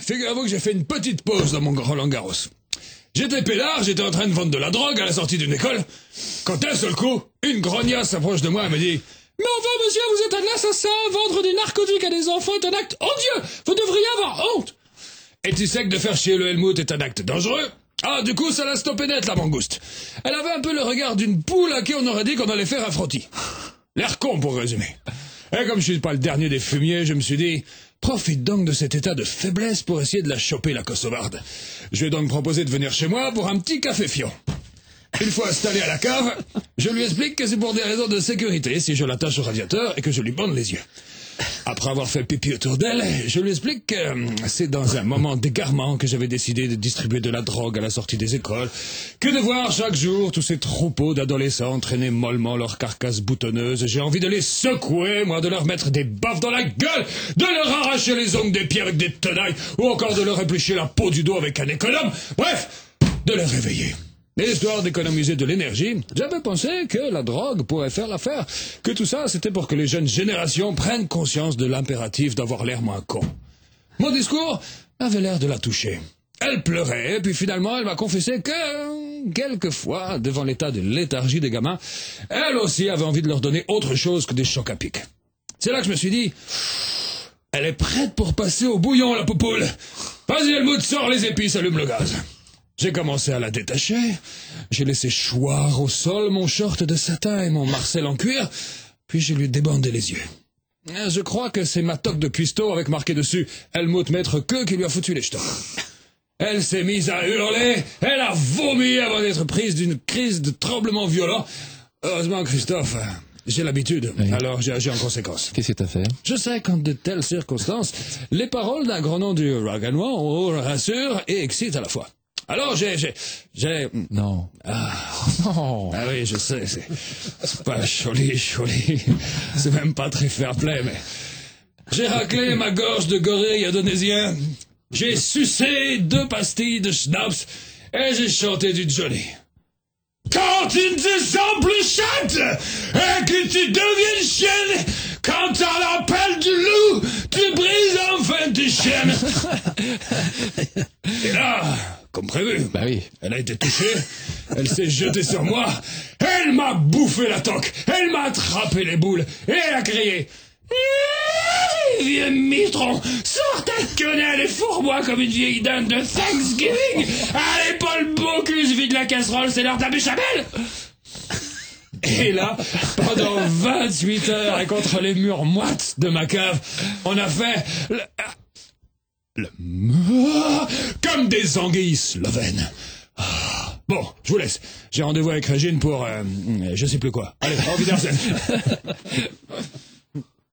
figurez-vous que j'ai fait une petite pause dans mon Roland Garros. J'étais peinard, j'étais en train de vendre de la drogue à la sortie d'une école, quand d'un seul coup, une grognasse s'approche de moi et me dit « Mais enfin, monsieur, vous êtes un assassin, vendre des narcotiques à des enfants est un acte odieux, vous devriez avoir honte !» Et tu sais que de faire chier le Helmut est un acte dangereux? Ah, du coup, ça l'a stoppé net, la mangouste. Elle avait un peu le regard d'une poule à qui on aurait dit qu'on allait faire un frottis. L'air con, pour résumer. Et comme je suis pas le dernier des fumiers, je me suis dit, profite donc de cet état de faiblesse pour essayer de la choper, la kosovarde. Je lui ai donc proposé de venir chez moi pour un petit café fion. Une fois installé à la cave, je lui explique que c'est pour des raisons de sécurité si je l'attache au radiateur et que je lui bande les yeux. Après avoir fait pipi autour d'elle, je lui explique que c'est dans un moment d'égarement que j'avais décidé de distribuer de la drogue à la sortie des écoles, que de voir chaque jour tous ces troupeaux d'adolescents traîner mollement leurs carcasses boutonneuses. J'ai envie de les secouer, moi, de leur mettre des baffes dans la gueule, de leur arracher les ongles des pieds avec des tenailles, ou encore de leur éplucher la peau du dos avec un économe. Bref, de les réveiller. Et histoire d'économiser de l'énergie, j'avais pensé que la drogue pourrait faire l'affaire, que tout ça c'était pour que les jeunes générations prennent conscience de l'impératif d'avoir l'air moins con. Mon discours avait l'air de la toucher. Elle pleurait, et puis finalement elle m'a confessé que, quelquefois, devant l'état de léthargie des gamins, elle aussi avait envie de leur donner autre chose que des chocs à pic. C'est là que je me suis dit, elle est prête pour passer au bouillon, la poupoule. Vas-y Helmut, sors les épices, allume le gaz. J'ai commencé à la détacher, j'ai laissé choir au sol mon short de satin et mon marcel en cuir, puis je lui ai débandé les yeux. Je crois que c'est ma toque de cuistot avec marqué dessus « Helmut Maître Queue » qui lui a foutu les jetons. Elle s'est mise à hurler, elle a vomi avant d'être prise d'une crise de tremblement violent. Heureusement, Christophe, j'ai l'habitude, oui. Alors j'ai agi en conséquence. Qu'est-ce que t'as fait? Je sais qu'en de telles circonstances, les paroles d'un grand nom du rock'n'roll rassurent et excitent à la fois. Alors j'ai... Non. Non. Ah oui, je sais, c'est pas joli. C'est même pas très fair-play, mais... J'ai raclé ma gorge de gorille indonésien, j'ai sucé 2 pastilles de schnapps, et j'ai chanté du Johnny. Quand tu ne te sens plus chatte, et que tu deviens chienne, quand t'as l'appel du loup, tu brises enfin tes chaînes. Et là... Comme prévu. Bah oui. Elle a été touchée, elle s'est jetée sur moi, elle m'a bouffé la toque, elle m'a attrapé les boules, et elle a crié « Vieux mitron, sors ta quenelle et fourre-moi comme une vieille dinde de Thanksgiving. Allez, Paul Bocuse, vide la casserole, c'est l'heure de la béchamel !» Et là, pendant 28 heures, et contre les murs moites de ma cave, on a fait... comme des anguilles slovènes. Bon, je vous laisse. J'ai rendez-vous avec Régine pour... je sais plus quoi. Allez, au revoir.